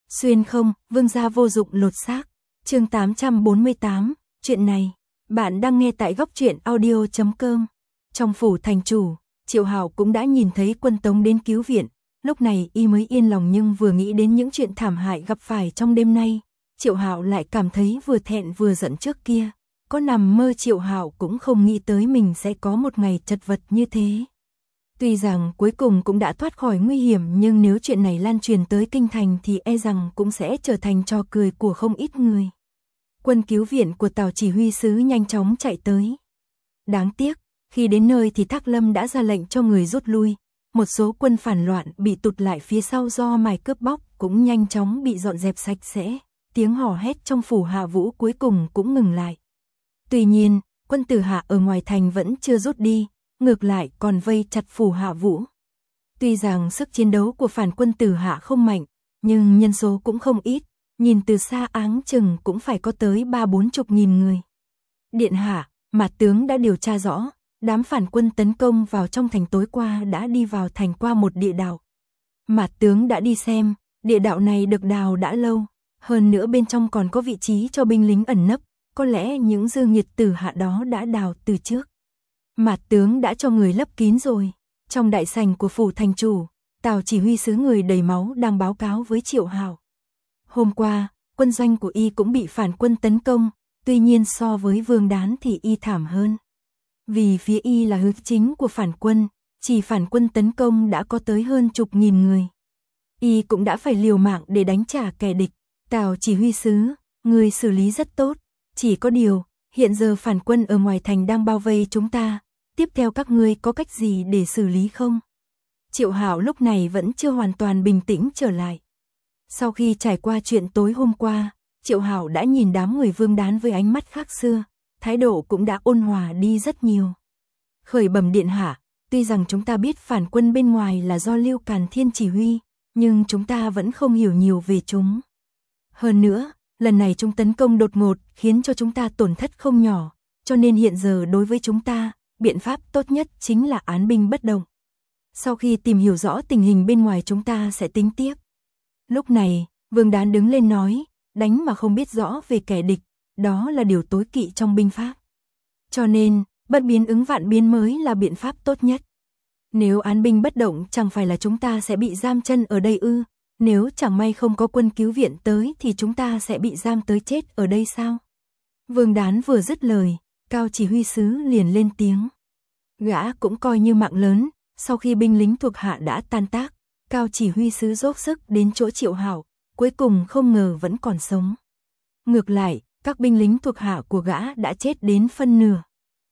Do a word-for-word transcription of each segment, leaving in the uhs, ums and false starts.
Xuyên không, vương gia vô dụng lột xác. Chương tám trăm bốn mươi tám, chuyện này, bạn đang nghe tại góc truyện audio chấm com. Trong phủ thành chủ, Triệu Hạo cũng đã nhìn thấy quân Tống đến cứu viện, lúc này y mới yên lòng, nhưng vừa nghĩ đến những chuyện thảm hại gặp phải trong đêm nay, Triệu Hạo lại cảm thấy vừa thẹn vừa giận. Trước kia, có nằm mơ Triệu Hạo cũng không nghĩ tới mình sẽ có một ngày chật vật như thế. Tuy rằng cuối cùng cũng đã thoát khỏi nguy hiểm, nhưng nếu chuyện này lan truyền tới kinh thành thì e rằng cũng sẽ trở thành trò cười của không ít người. Quân cứu viện của Tào chỉ huy sứ nhanh chóng chạy tới. Đáng tiếc, khi đến nơi thì Thác Lâm đã ra lệnh cho người rút lui. Một số quân phản loạn bị tụt lại phía sau do mài cướp bóc cũng nhanh chóng bị dọn dẹp sạch sẽ. Tiếng hò hét trong phủ Hạ Vũ cuối cùng cũng ngừng lại. Tuy nhiên, quân Tử Hạ ở ngoài thành vẫn chưa rút đi, ngược lại còn vây chặt phủ Hạ Vũ. Tuy rằng sức chiến đấu của phản quân Tử Hạ không mạnh, nhưng nhân số cũng không ít, nhìn từ xa áng chừng cũng phải có tới ba bốn chục nghìn người. Điện hạ, Mạt tướng đã điều tra rõ, đám phản quân tấn công vào trong thành tối qua đã đi vào thành qua một địa đạo. Mạt tướng đã đi xem, địa đạo này được đào đã lâu, hơn nữa bên trong còn có vị trí cho binh lính ẩn nấp, có lẽ những dư nghiệt Tử Hạ đó đã đào từ trước. Mạt tướng đã cho người lấp kín rồi. Trong đại sảnh của phủ thành chủ, Tào chỉ huy sứ người đầy máu đang báo cáo với Triệu Hạo. Hôm qua, quân doanh của y cũng bị phản quân tấn công, tuy nhiên so với Vương Đán thì y thảm hơn. Vì phía y là hướng chính của phản quân, chỉ phản quân tấn công đã có tới hơn chục nghìn người. Y cũng đã phải liều mạng để đánh trả kẻ địch. Tào chỉ huy sứ, người xử lý rất tốt, chỉ có điều, hiện giờ phản quân ở ngoài thành đang bao vây chúng ta, tiếp theo các ngươi có cách gì để xử lý không? Triệu Hạo lúc này vẫn chưa hoàn toàn bình tĩnh trở lại. Sau khi trải qua chuyện tối hôm qua, Triệu Hạo đã nhìn đám người Vương Đán với ánh mắt khác xưa, thái độ cũng đã ôn hòa đi rất nhiều. Khởi bẩm điện hạ, tuy rằng chúng ta biết phản quân bên ngoài là do Lưu Càn Thiên chỉ huy, nhưng chúng ta vẫn không hiểu nhiều về chúng. Hơn nữa, lần này chúng tấn công đột ngột khiến cho chúng ta tổn thất không nhỏ, cho nên hiện giờ đối với chúng ta, biện pháp tốt nhất chính là án binh bất động. Sau khi tìm hiểu rõ tình hình bên ngoài chúng ta sẽ tính tiếp. Lúc này, Vương Đán đứng lên nói, đánh mà không biết rõ về kẻ địch, đó là điều tối kỵ trong binh pháp. Cho nên, bất biến ứng vạn biến mới là biện pháp tốt nhất. Nếu án binh bất động chẳng phải là chúng ta sẽ bị giam chân ở đây ư? Nếu chẳng may không có quân cứu viện tới thì chúng ta sẽ bị giam tới chết ở đây sao? Vương Đán vừa dứt lời, Cao chỉ huy sứ liền lên tiếng. Gã cũng coi như mạng lớn, sau khi binh lính thuộc hạ đã tan tác, Cao chỉ huy sứ dốc sức đến chỗ Triệu Hạo, cuối cùng không ngờ vẫn còn sống. Ngược lại, các binh lính thuộc hạ của gã đã chết đến phân nửa.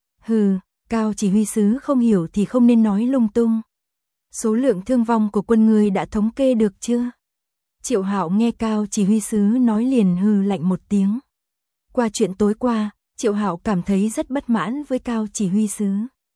Hừ, Cao chỉ huy sứ không hiểu thì không nên nói lung tung. Số lượng thương vong của quân ngươi đã thống kê được chưa? Triệu Hạo nghe Cao chỉ huy sứ nói liền hừ lạnh một tiếng. Qua chuyện tối qua, Triệu Hạo cảm thấy rất bất mãn với Cao chỉ huy sứ.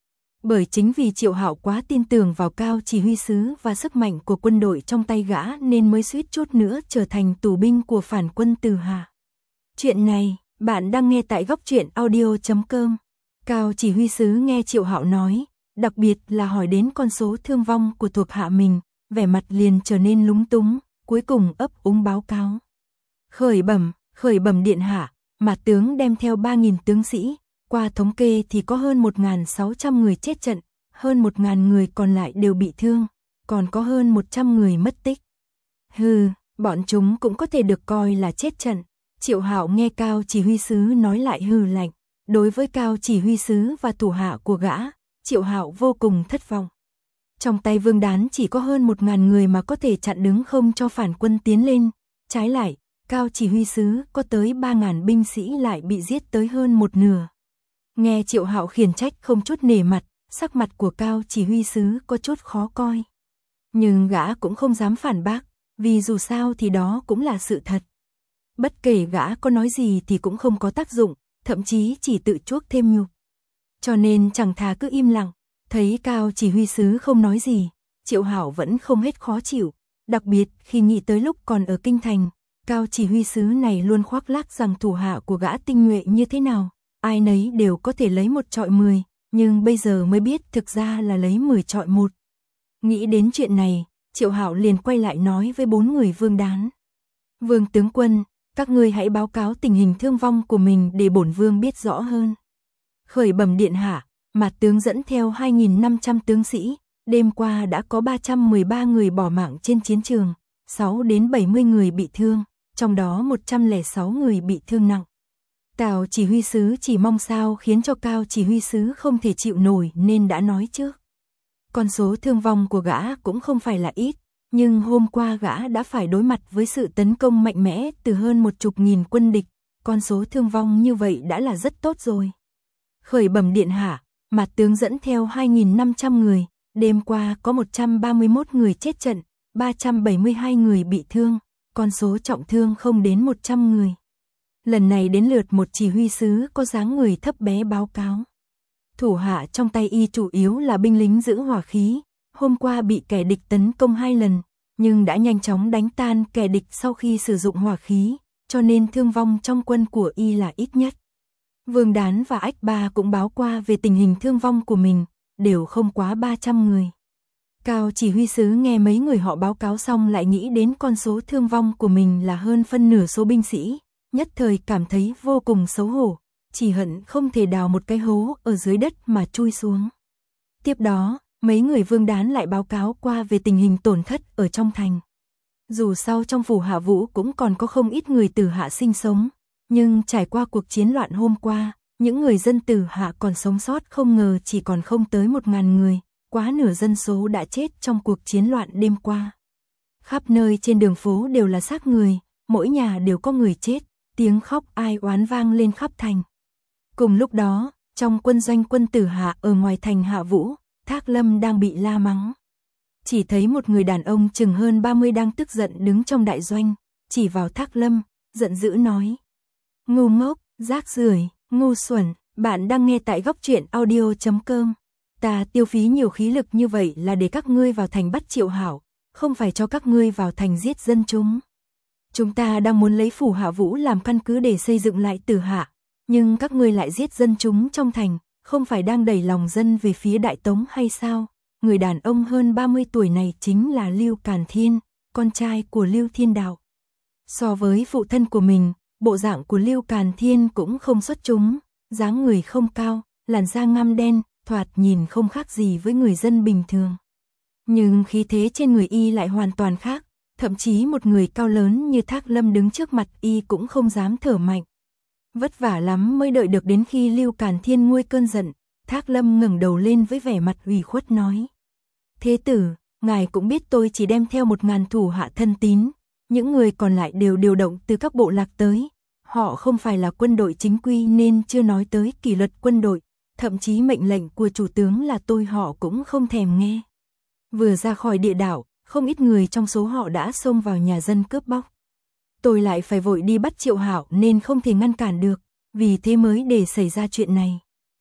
Bởi chính vì Triệu Hạo quá tin tưởng vào Cao chỉ huy sứ và sức mạnh của quân đội trong tay gã nên mới suýt chút nữa trở thành tù binh của phản quân Tử Hạ. Chuyện này, bạn đang nghe tại góc truyện audio chấm com. Cao chỉ huy sứ nghe Triệu Hạo nói, đặc biệt là hỏi đến con số thương vong của thuộc hạ mình, vẻ mặt liền trở nên lúng túng, cuối cùng ấp úng báo cáo. Khởi bẩm, khởi bẩm điện hạ, Mạt tướng đem theo ba nghìn tướng sĩ, qua thống kê thì có hơn một nghìn sáu trăm người chết trận, hơn một nghìn người còn lại đều bị thương, còn có hơn một trăm người mất tích. Hừ, bọn chúng cũng có thể được coi là chết trận. Triệu Hạo nghe Cao chỉ huy sứ nói lại hừ lạnh. Đối với Cao chỉ huy sứ và thủ hạ của gã, Triệu Hạo vô cùng thất vọng. Trong tay Vương Đán chỉ có hơn một nghìn người mà có thể chặn đứng không cho phản quân tiến lên. Trái lại, Cao chỉ huy sứ có tới ba nghìn binh sĩ lại bị giết tới hơn một nửa. Nghe Triệu Hạo khiển trách không chút nể mặt, sắc mặt của Cao chỉ huy sứ có chút khó coi. Nhưng gã cũng không dám phản bác, vì dù sao thì đó cũng là sự thật. Bất kể gã có nói gì thì cũng không có tác dụng, thậm chí chỉ tự chuốc thêm nhục. Cho nên chẳng thà cứ im lặng, thấy Cao chỉ huy sứ không nói gì, Triệu Hạo vẫn không hết khó chịu, đặc biệt khi nghĩ tới lúc còn ở kinh thành, Cao chỉ huy sứ này luôn khoác lác rằng thủ hạ của gã tinh nhuệ như thế nào, ai nấy đều có thể lấy một trọi mười, nhưng bây giờ mới biết thực ra là lấy mười trọi một. Nghĩ đến chuyện này, Triệu Hạo liền quay lại nói với bốn người Vương Đán. Vương tướng quân, các ngươi hãy báo cáo tình hình thương vong của mình để bổn vương biết rõ hơn. Khởi bẩm điện hạ, Mạt tướng dẫn theo hai nghìn năm trăm tướng sĩ, đêm qua đã có ba trăm mười ba người bỏ mạng trên chiến trường, sáu đến bảy mươi người bị thương, trong đó một trăm lẻ sáu người bị thương nặng. Tào chỉ huy sứ chỉ mong sao khiến cho Cao chỉ huy sứ không thể chịu nổi nên đã nói trước. Con số thương vong của gã cũng không phải là ít, nhưng hôm qua gã đã phải đối mặt với sự tấn công mạnh mẽ từ hơn một chục nghìn quân địch, con số thương vong như vậy đã là rất tốt rồi. Khởi bẩm điện hạ, Mạt tướng dẫn theo hai nghìn năm trăm người, đêm qua có một trăm ba mươi mốt người chết trận, ba trăm bảy mươi hai người bị thương, con số trọng thương không đến một trăm người. Lần này đến lượt một chỉ huy sứ có dáng người thấp bé báo cáo. Thủ hạ trong tay y chủ yếu là binh lính giữ hỏa khí, hôm qua bị kẻ địch tấn công hai lần, nhưng đã nhanh chóng đánh tan kẻ địch sau khi sử dụng hỏa khí, cho nên thương vong trong quân của y là ít nhất. Vương Đán và Ách Ba cũng báo qua về tình hình thương vong của mình, đều không quá ba trăm người. Cao chỉ huy sứ nghe mấy người họ báo cáo xong lại nghĩ đến con số thương vong của mình là hơn phân nửa số binh sĩ, nhất thời cảm thấy vô cùng xấu hổ, chỉ hận không thể đào một cái hố ở dưới đất mà chui xuống. Tiếp đó, mấy người Vương Đán lại báo cáo qua về tình hình tổn thất ở trong thành. Dù sao trong phủ Hạ Vũ cũng còn có không ít người Tử Hạ sinh sống, nhưng trải qua cuộc chiến loạn hôm qua, những người dân Tử Hạ còn sống sót không ngờ chỉ còn không tới một ngàn người, quá nửa dân số đã chết trong cuộc chiến loạn đêm qua. Khắp nơi trên đường phố đều là xác người, mỗi nhà đều có người chết, tiếng khóc ai oán vang lên khắp thành. Cùng lúc đó, trong quân doanh quân Tử Hạ ở ngoài thành Hạ Vũ, Thác Lâm đang bị la mắng. Chỉ thấy một người đàn ông chừng hơn ba mươi đang tức giận đứng trong đại doanh, chỉ vào Thác Lâm, giận dữ nói: "Ngu ngốc, rác rưởi, ngu xuẩn, bạn đang nghe tại góc truyện audio chấm com. Ta tiêu phí nhiều khí lực như vậy là để các ngươi vào thành bắt Triệu Hảo, không phải cho các ngươi vào thành giết dân chúng. Chúng ta đang muốn lấy phủ Hạ Vũ làm căn cứ để xây dựng lại Tử Hạ, nhưng các ngươi lại giết dân chúng trong thành, không phải đang đẩy lòng dân về phía Đại Tống hay sao?" Người đàn ông hơn ba mươi tuổi này chính là Lưu Càn Thiên, con trai của Lưu Thiên Đạo. So với phụ thân của mình, bộ dạng của Lưu Càn Thiên cũng không xuất chúng, dáng người không cao, làn da ngăm đen, thoạt nhìn không khác gì với người dân bình thường. Nhưng khí thế trên người y lại hoàn toàn khác, thậm chí một người cao lớn như Thác Lâm đứng trước mặt y cũng không dám thở mạnh. Vất vả lắm mới đợi được đến khi Lưu Càn Thiên nguôi cơn giận, Thác Lâm ngẩng đầu lên với vẻ mặt ủy khuất nói: "Thế tử, ngài cũng biết tôi chỉ đem theo một ngàn thủ hạ thân tín, những người còn lại đều điều động từ các bộ lạc tới. Họ không phải là quân đội chính quy nên chưa nói tới kỷ luật quân đội, thậm chí mệnh lệnh của chủ tướng là tôi họ cũng không thèm nghe." Vừa ra khỏi địa đảo, không ít người trong số họ đã xông vào nhà dân cướp bóc. Tôi lại phải vội đi bắt Triệu Hảo nên không thể ngăn cản được, vì thế mới để xảy ra chuyện này.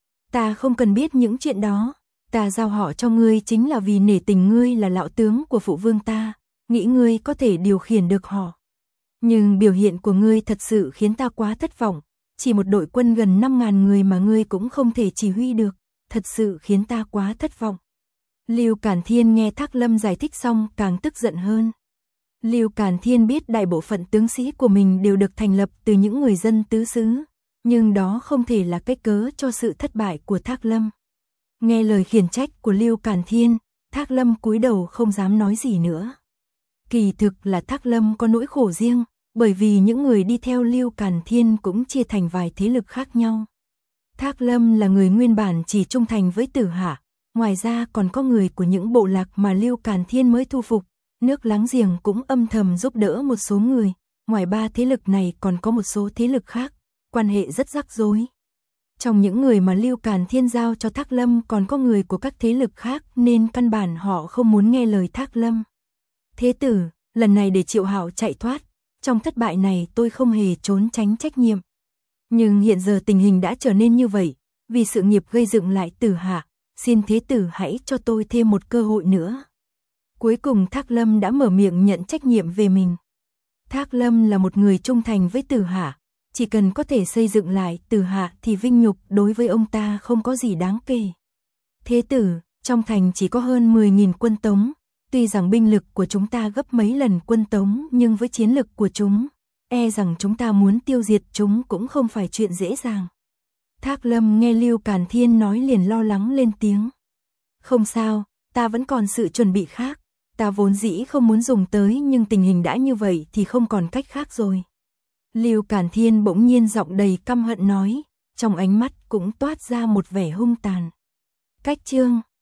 Ta không cần biết những chuyện đó, ta giao họ cho ngươi chính là vì nể tình ngươi là lão tướng của phụ vương ta, nghĩ ngươi có thể điều khiển được họ. Nhưng biểu hiện của ngươi thật sự khiến ta quá thất vọng, chỉ một đội quân gần năm ngàn người mà ngươi cũng không thể chỉ huy được, thật sự khiến ta quá thất vọng. Lưu Càn Thiên nghe Thác Lâm giải thích xong càng tức giận hơn. Lưu Càn Thiên biết đại bộ phận tướng sĩ của mình đều được thành lập từ những người dân tứ xứ, nhưng đó không thể là cái cớ cho sự thất bại của Thác Lâm. Nghe lời khiển trách của Lưu Càn Thiên, Thác Lâm cúi đầu không dám nói gì nữa. Kỳ thực là Thác Lâm có nỗi khổ riêng, bởi vì những người đi theo Lưu Càn Thiên cũng chia thành vài thế lực khác nhau. Thác Lâm là người nguyên bản chỉ trung thành với Tử Hạ, ngoài ra còn có người của những bộ lạc mà Lưu Càn Thiên mới thu phục, nước láng giềng cũng âm thầm giúp đỡ một số người, ngoài ba thế lực này còn có một số thế lực khác, quan hệ rất rắc rối. Trong những người mà Lưu Càn Thiên giao cho Thác Lâm còn có người của các thế lực khác nên căn bản họ không muốn nghe lời Thác Lâm. Thế tử, lần này để Triệu Hảo chạy thoát, trong thất bại này tôi không hề trốn tránh trách nhiệm. Nhưng hiện giờ tình hình đã trở nên như vậy, vì sự nghiệp gây dựng lại Tử Hạ, xin thế tử hãy cho tôi thêm một cơ hội nữa. Cuối cùng Thác Lâm đã mở miệng nhận trách nhiệm về mình. Thác Lâm là một người trung thành với Tử Hạ, chỉ cần có thể xây dựng lại Tử Hạ thì vinh nhục đối với ông ta không có gì đáng kể. Thế tử, trong thành chỉ có hơn mười nghìn quân Tống, Tuy rằng binh lực của chúng ta gấp mấy lần quân Tống nhưng với chiến lực của chúng, e rằng chúng ta muốn tiêu diệt chúng cũng không phải chuyện dễ dàng. Thác Lâm nghe Lưu Càn Thiên nói liền lo lắng lên tiếng. Không sao, ta vẫn còn sự chuẩn bị khác. Ta vốn dĩ không muốn dùng tới nhưng tình hình đã như vậy thì không còn cách khác rồi. Lưu Càn Thiên bỗng nhiên giọng đầy căm hận nói, trong ánh mắt cũng toát ra một vẻ hung tàn. Cách chương